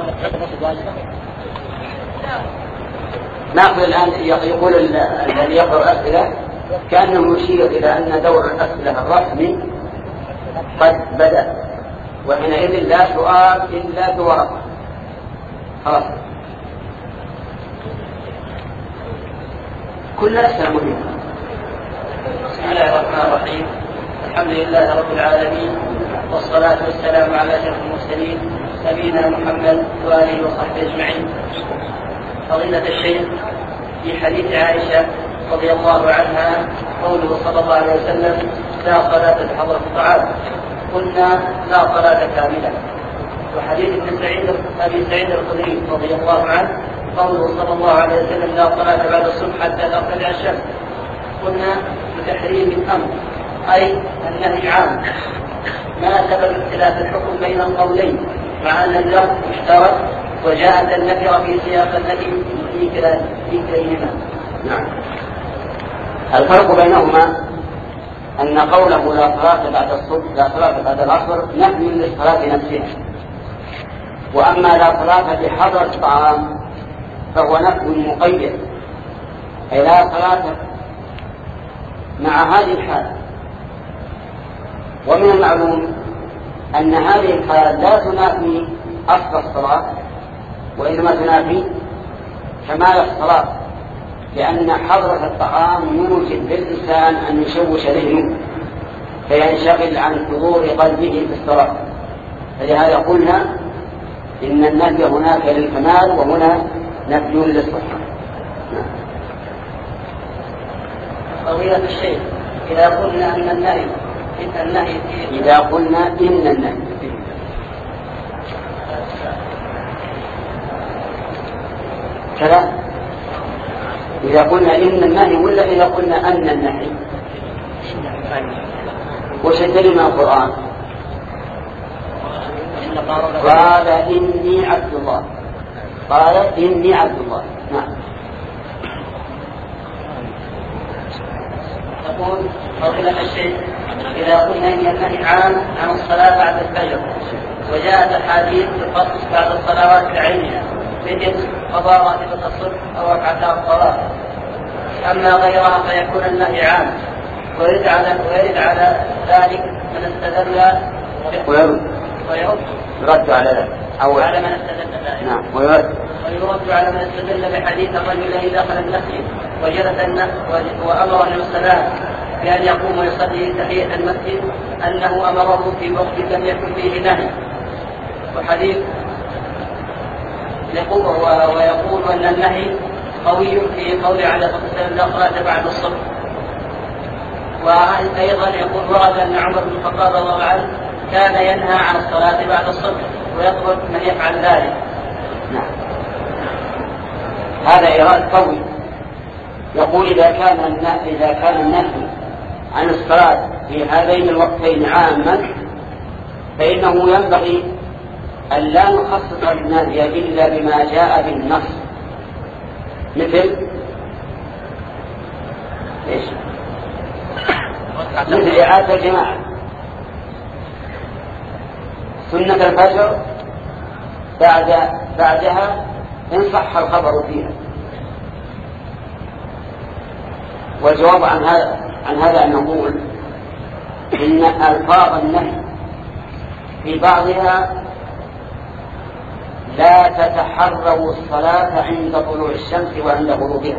نأخذ الآن يقول الذي يقرأ أسئلة كأنه يشير إلى أن دور الأسئلة الرسمي قد بدأ، وحينئذ لا سؤال إلا بورقة. خلاص. كل أسئلة مهمة. بسم الله الرحمن الرحيم. الحمد لله رب العالمين، والصلاة والسلام على أشرف المرسلين نبينا محمد وآله وصحبه أجمعين. فضيلة الشيخ، في حديث عائشة رضي الله عنها قوله صلى الله عليه وسلم لا صلاة بحضرة الطعام، قلنا لا صلاة كاملة. وحديث ابن سعيد أبي سعيد الخدري رضي الله عنه قوله صلى الله عليه وسلم لا صلاة بعد الصبح حتى ترتفع الشمس، قلنا بتحريم الأمر أي النهي عام. ما سبب اختلاف الحكم بين القولين مع أن اللفظ مشترك وجاءت النكرة في سياق النهي في كليهما؟ نعم. الفرق بينهما أن قوله لا صلاة بعد الصبح لا صلاة بعد العصر نفي للصلاة نفسها، وأما لا صلاة بحضرة الطعام فهو نفي مقيد، أي لا صلاة مع هذه الحالة. ومن المعلوم أن هذه الحالة لا تنافي أصل الصلاة وإنما تنافي كمال الصلاة، لأن حضرة الطعام يوجب للإنسان أن يشوش ذهنه فينشغل عن حضور قلبه في الصلاة. فلهذا قلنا إن النفي هناك للكمال وهنا نفي للصحة. فضيلة الشيخ، إذا قلنا أن النهي النهي إذا قلنا إن النهي كذا، إذا قلنا إن النهي ولا إذا قلنا أن النهي؟ وش الكلمة القرآن؟ قال إني عبد الله. قال إني عبد الله. نعم. تقول فضيلة الشيخ، إذا قلنا إن النهي عام عن الصلاة بعد الفجر وجاءت أحاديث تخصص بعد الصلوات بعينها مثل قضاء راتبة الصبح أو ركعتا الصلاة، أما غيرها فيكون النهي عام ويرد على ويرد على ذلك من استدل ويرد ويرد يرد على ذلك أو على من استدل ذلك. نعم. ويرد ويرد على من استدل بحديث الرجل الذي دخل المسجد وجلس وأمر النبي صلى الله عليه وسلم بأن يقوم ويصلي تحية المسجد أنه أمره في وقت لم يكن فيه نهي. وحديث ويقول أن النهي قوي في قول عليه الصلاة والسلام لا صلاة بعد الصبح. وأيضا يقول ورد أن عمر بن الخطاب رضي الله عنه كان ينهى عن الصلاة بعد الصبح ويطلب من يفعل ذلك. نعم. هذا إيراد قوي. يقول إذا كان إذا كان النهي عن الصلاة في هذين الوقتين عاما فإنه ينبغي أن لا نخصص النهي إلا بما جاء بالنص، مثل إيش؟ مثل إعادة الجماعة، سنة الفجر بعد بعدها إن صح الخبر فيها. والجواب عن هذا عن هذا أن نقول إن ألفاظ النهي في بعضها لا تتحروا الصلاة عند طلوع الشمس وعند غروبها،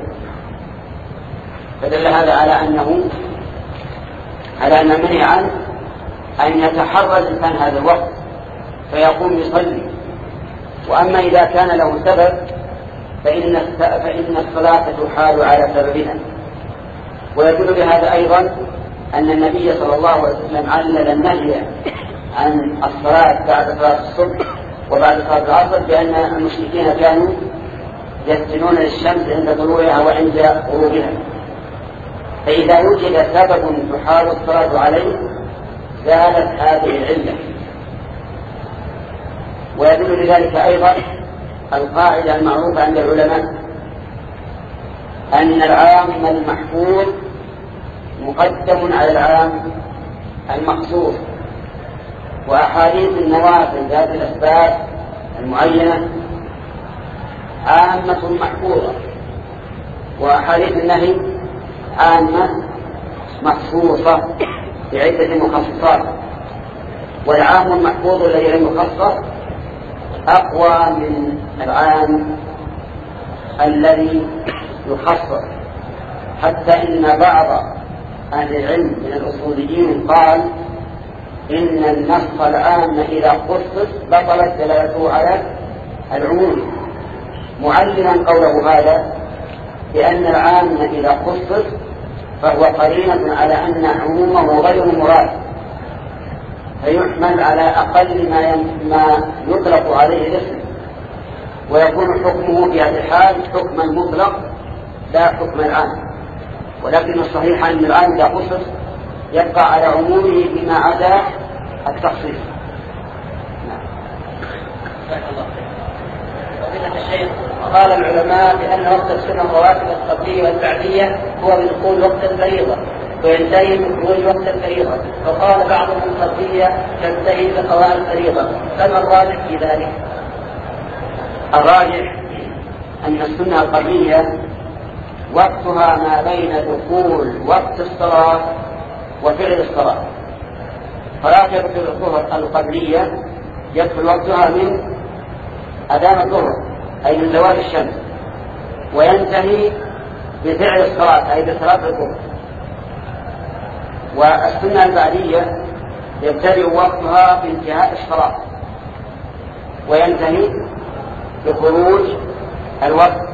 فدل هذا على أنه على أن منع عنه أن يتحرى الإنسان هذا الوقت فيقوم يصلي. وأما إذا كان له سبب فإن فإن الصلاة تحال على سببها. ويدل بهذا أيضا أن النبي صلى الله عليه وسلم علل النهي عن الصلاة بعد صلاة الصبح وبعد صلاة العصر بأن المشركين كانوا يسجدون للشمس عند طلوعها وعند غروبها، فإذا وجد سبب تحال الصلاة عليه زالت هذه العلة. ويدل لذلك أيضا القاعدة المعروفة عند العلماء أن العام المحفوظ مقدم على العام المخصوص. وأحاديث النوافل ذات الأسباب المعينة عامة محفوظة، وأحاديث النهي عامة مخصوصة بعدة مخصصات. والعام المحفوظ الذي لم يخصص أقوى من العام الذي يخصص، حتى إن بعض أهل العلم من الأصوليين قال إن النص العام إذا خصص بطلت دلالته على العموم، معلما قوله هذا بأن العام إذا خصص فهو قرينة على أن عمومه غير مراد، فيحمل على أقل ما ما يطلق عليه الاسم، ويكون حكمه في هذه الحال حكما مطلق لا حكم العام. ولكن الصحيح أن العام إذا خصص يبقى على عمومه فيما عدا التخصيص. الشيخ قال العلماء بأن وقت السنة الرواتب القبلية والبعدية هو بدخول وقت الفريضة وينتهي بخروج وقت الفريضة، وقال بعضهم القبلية تنتهي بقضاء الفريضة، فما الراجح في ذلك؟ الراجح أن السنة القبلية وقتها ما بين دخول وقت الصلاة وفعل الصلاة، فراتبة الظهر القبلية يدخل وقتها من أذان الظهر أي من زوال الشمس، وينتهي بفعل الصلاة أي بصلاة الظهر. والسنة البعدية يبتدئ وقتها بانتهاء الصلاة وينتهي بخروج الوقت.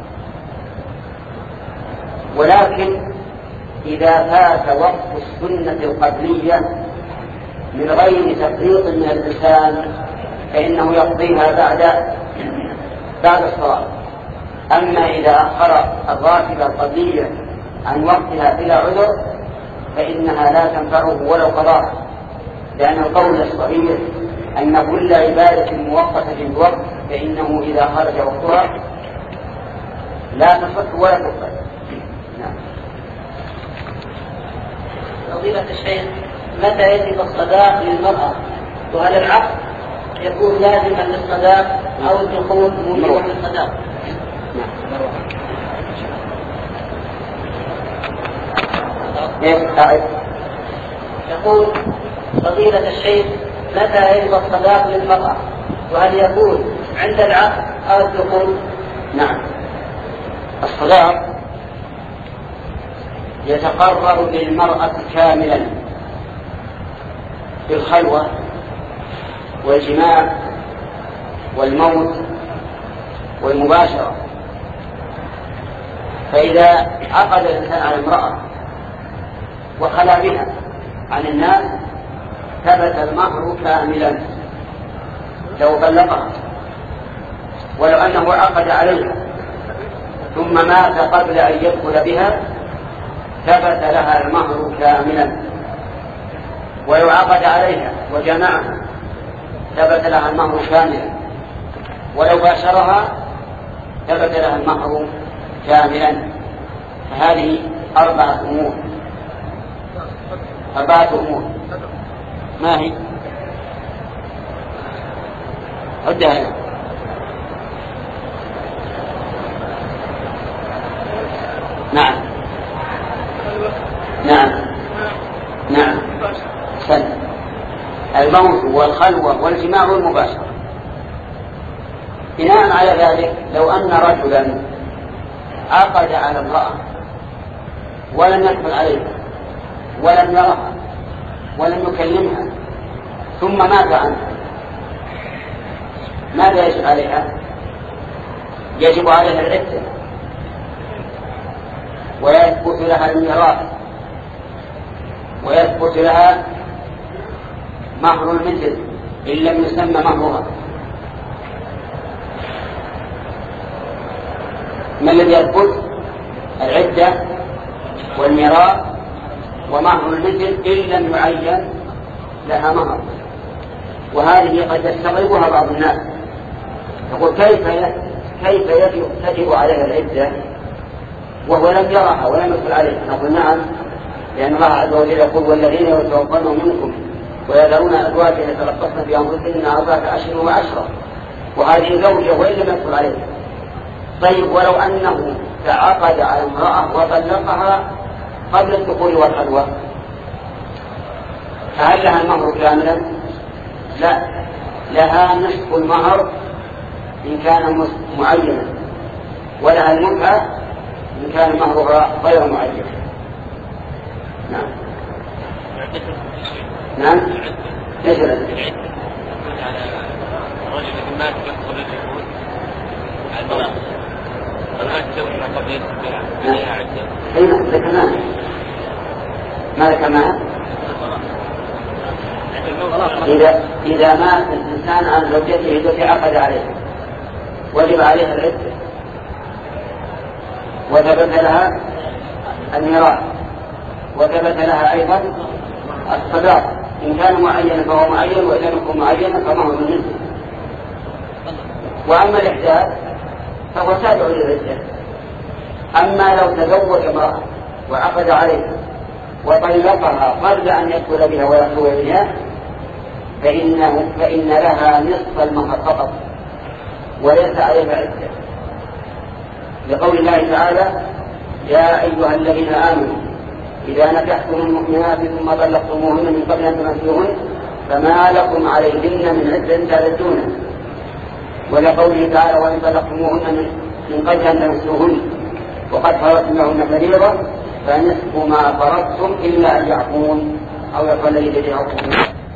ولكن إذا فات وقت السنة القبلية من غير تفريط من الإنسان فإنه يقضيها بعد بعد الصلاة. أما إذا أخر الراتبة القبلية عن وقتها بلا عذر فإنها لا تنفعه ولو قضاها، لأن القول الصحيح أن كل عبادة موقتة بوقت فإنه إذا خرج وقتها لا تصح ولا تقبل. نعم. فضيلة الشيخ، متى يجب الصداق للمرأة؟ وهل العقد يكون لازما للصداق أو الدخول موجبا للصداق؟ يقول فضيلة الشيخ متى يجب الصداق للمرأة؟ وهل يكون عند العقد أو الدخول؟ نعم. الصداق يتقرر للمرأة كاملا بالخلوة والجماع والموت والمباشرة. فإذا عقد الإنسان على امرأة وخلا بها عن الناس ثبت المهر كاملا لو طلقها، ولو أنه عقد عليها ثم مات قبل أن يدخل بها ثبت لها المهر كاملا، ولو عقد عليها وجمعها ثبت لها المهر كاملا، ولو باشرها ثبت لها المهر كاملا. فهذه أربعة أمور أربعة أمور ما هي؟ عدها هنا. نعم نعم نعم سلم. الموت والخلوة والجماع والمباشرة. بناء على ذلك لو أن رجلا عقد على امرأة ولم يدخل عليها ولم يرها ولم يكلمها ثم مات عنها ماذا يجب عليها؟ يجب عليها العدة، ويثبت لها الميراث، ويثبت لها مهر المثل إن لم يسمى مهرها. ما الذي يثبت؟ العدة والميراث ومهر المثل إن لم يعين لها مهر. وهذه قد يستغربها بعض الناس، يقول كيف كيف يجب تجب عليها العدة وهو لم يرها ولم يدخل عليها؟ نقول نعم، لأن الله عز وجل يقول والذين يتوفون منكم ويذرون أزواجا يتربصن بأنفسهن أربعة أشهر وعشرة، وهذه زوجة وإن لم يدخل عليها. طيب ولو أنه تعاقد على امرأة وطلقها قبل الدخول والخلوة فهل لها المهر كاملا؟ لا، لها نصف المهر إن كان معينا، ولها المتعة إن كان مهرها غير معين. نعم نعم ليس لك على رجل ما تدخل الجهود على المرأة فما تسوي قبل يدخل عليها عدة. أين ذكرناه؟ ما ذكرناه؟ إذا إذا مات الإنسان عن زوجته التي عقد عليها وجب عليها العدة وثبت لها الميراث وثبت لها أيضا الصداق إن كان معينا فهو معين، وإن لم يكن معينا فمهر منه. وأما الإحداث فهو تابع للعدة. أما لو تزوج امرأة وعقد عليها وطلقها قبل أن يدخل بها ويخلو بها فإنه فإن لها نصف المهر فقط وليس عليها عدة، لقول الله تعالى يا أيها الذين آمنوا إذا نكحتم المؤمنات ثم طلقتموهن من قبل أن تمسوهن فما لكم عليهن من عدة تعتدونها، ولقوله تعالى وإن طلقتموهن من قبل أن تمسوهن وقد فرضتم لهن فريضة فنصف ما فرضتم إلا أن يعفون أو يقول الذي بيده عقوبة.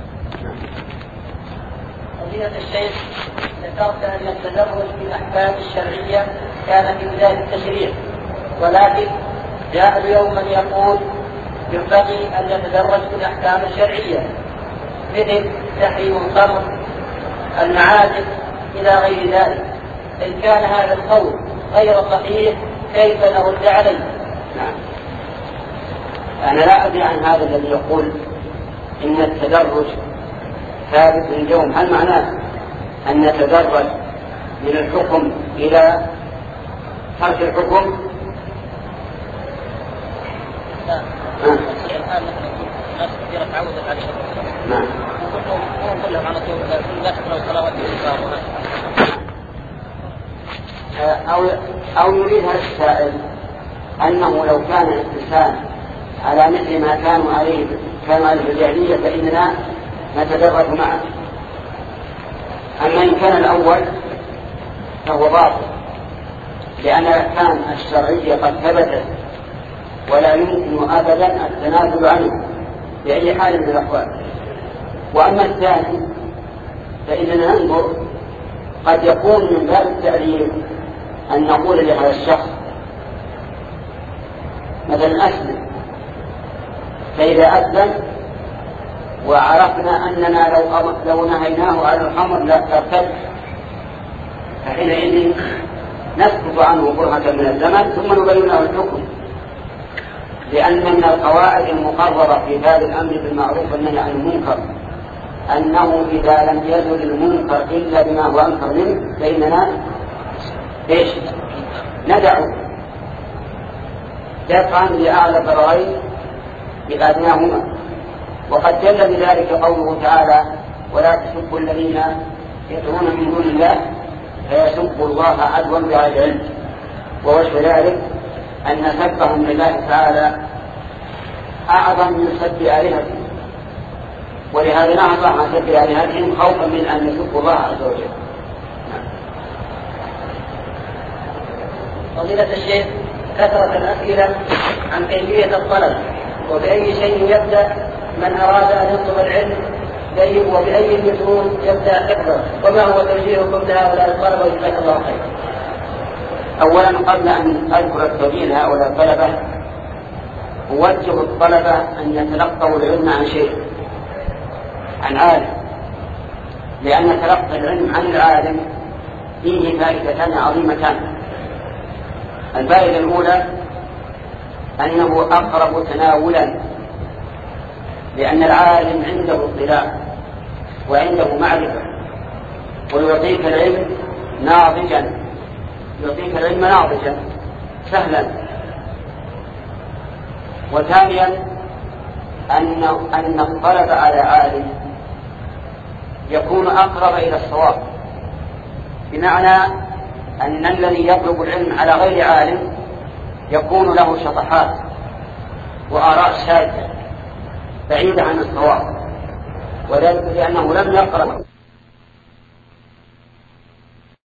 فضيلة الشيخ، ذكرت أن التدرج في الأحكام الشرعية كان في بداية التشريع، ولكن جاء اليوم من يقول ينبغي أن يتدرج في الأحكام الشرعية مثل تحريم الخمر، المعازف إلى غير ذلك. إن كان هذا القول غير صحيح كيف نرد عليه؟ نعم. أنا لا أدري عن هذا الذي يقول إن التدرج ثابت اليوم، هل معناه أن نتدرج من الحكم إلى ترك الحكم؟ لا. الآن ناس كثيرة تعودت على الشرع. نعم. كلهم على طول كل لا تقرأ الصلوات والصلاة. أو أو يريد هذا السائل أنه لو كان الإنسان على مثل ما كانوا عليه كانوا عليه في الجاهلية فإننا نتدرج معه. أما إن كان الأول فهو باطل، لأن الأحكام الشرعية قد ثبتت ولا يمكن أبدا التنازل عنه بأي حال من الأحوال. وأما الثاني فإننا ننظر قد يكون من باب التعليم أن نقول لهذا الشخص مثلا أسلم، فإذا أسلم وعرفنا أننا لو لو نهيناه على الخمر لارتد، فحينئذ نسكت عنه برهة من الزمن ثم نبين له الحكم، لأن من القواعد المقررة في باب الأمر بالمعروف والنهي عن المنكر أنه إذا لم يزل المنكر إلا بما هو أنكر منه فإننا إيش ندعو دفعا لأعلى الضررين بأدناهما. وقد دل بذلك قوله تعالى: ولا تسبوا الذين يدعون من دون الله فيسبوا الله عدوا بغير علم. ووجه ذلك أن سبهم لله تعالى أعظم من سب آلهتهم، ولهذا نهى الله عن سب آلهتهم خوفا من أن يسبوا الله عز وجل. فضيلة الشيخ، كثرة الأسئلة عن كيفية الطلب وبأي شيء يبدأ من أراد أن يطلب العلم، وبأي المتون يبدأ حفظه، وما هو توجيهكم لهؤلاء الطلبة جزاك الله خيرا؟ أولا قبل أن أذكر التوجيه لهؤلاء الطلبة أوجه الطلبة أن يتلقوا العلم عن شيء، عن عالم، لأن تلقي العلم عن العالم فيه فائدتان عظيمتان. الفائدة الأولى أنه أقرب تناولا، لأن العالم عنده اطلاع وعنده معرفة، ويعطيك العلم ناضجا، يعطيك العلم ناضجا سهلا. وثانيا أن أن الطلب على عالم يكون أقرب إلى الصواب، بمعنى أن الذي يطلب العلم على غير عالم يكون له شطحات وآراء شاذة بعيدة عن الصواب، وذلك لأنه لم يقرأ